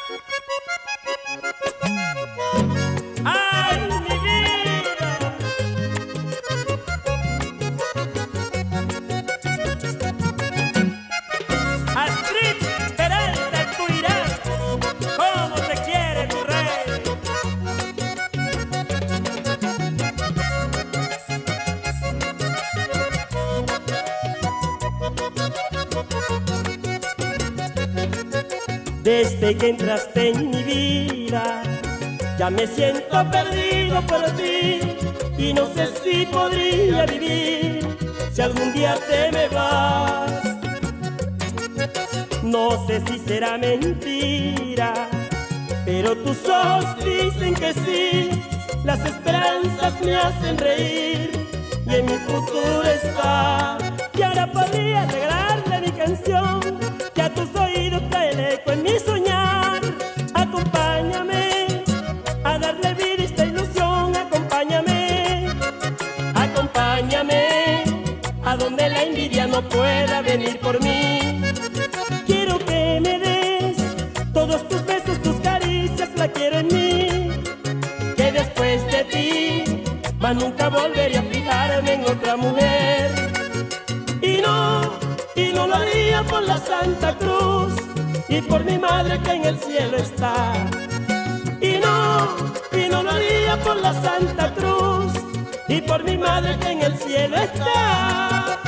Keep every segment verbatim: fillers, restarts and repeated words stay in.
¡Ay, mi vida! Astrid Peralta, tú dirás cómo te quiere tu rey. Desde que entraste en mi vida, ya me siento perdido por ti y no sé si podría vivir si algún día te me vas. No sé si será mentira, pero tus ojos dicen que sí. Las esperanzas me hacen reír y en mi futuro está. Y ahora podría regalarle mi canción, que a tus oídos trae el eco en mi soñar. Acompáñame a darle vida a esta ilusión. Acompáñame, acompáñame a donde la envidia no pueda venir por mí. Quiero que me des todos tus besos, tus caricias, la quiero en mí. Que después de ti, más nunca volveré a fijarme en otra mujer. Y no, y no lo haría por la Santa Cruz y por mi madre que en el cielo está. Y no, y no lo haría por la Santa Cruz y por mi madre que en el cielo está.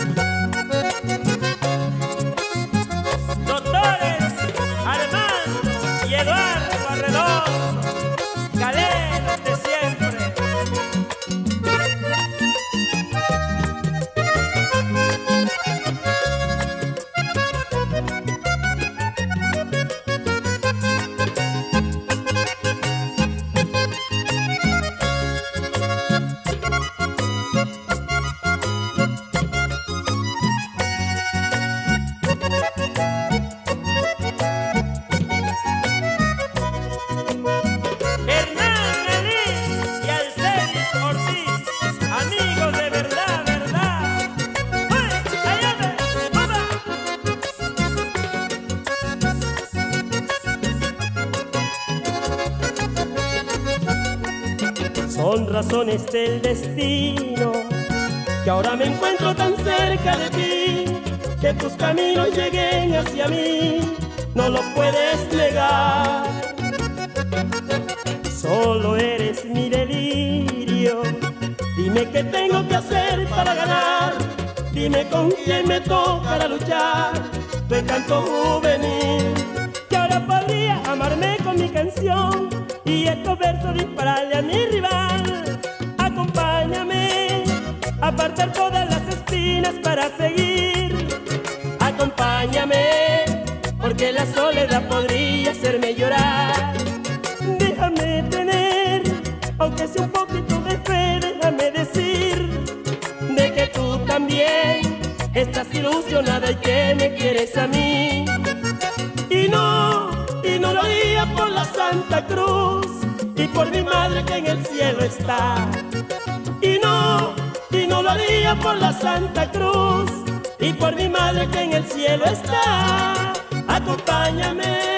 Doctores Armando y Eduardo Arredondo, galeros de siempre. Son razones del destino que ahora me encuentro tan cerca de ti, que tus caminos lleguen hacia mí, no lo puedes negar. Solo eres mi delirio, dime qué tengo que hacer para ganar, dime con quién me toca luchar tu encanto juvenil. Que ahora podría amarme con mi canción y estos versos dispararle a mi rival. Acompáñame a apartar todas las espinas para seguir. Acompáñame, porque la soledad podría hacerme llorar. Déjame tener, aunque sea un poquito de fe, déjame decir de que tú también estás ilusionada y que me quieres a mí. Y no, y no lo haría por la Santa Cruz y por mi madre que en el cielo está. Y no, y no lo haría por la Santa Cruz y por mi madre que en el cielo está. Acompáñame.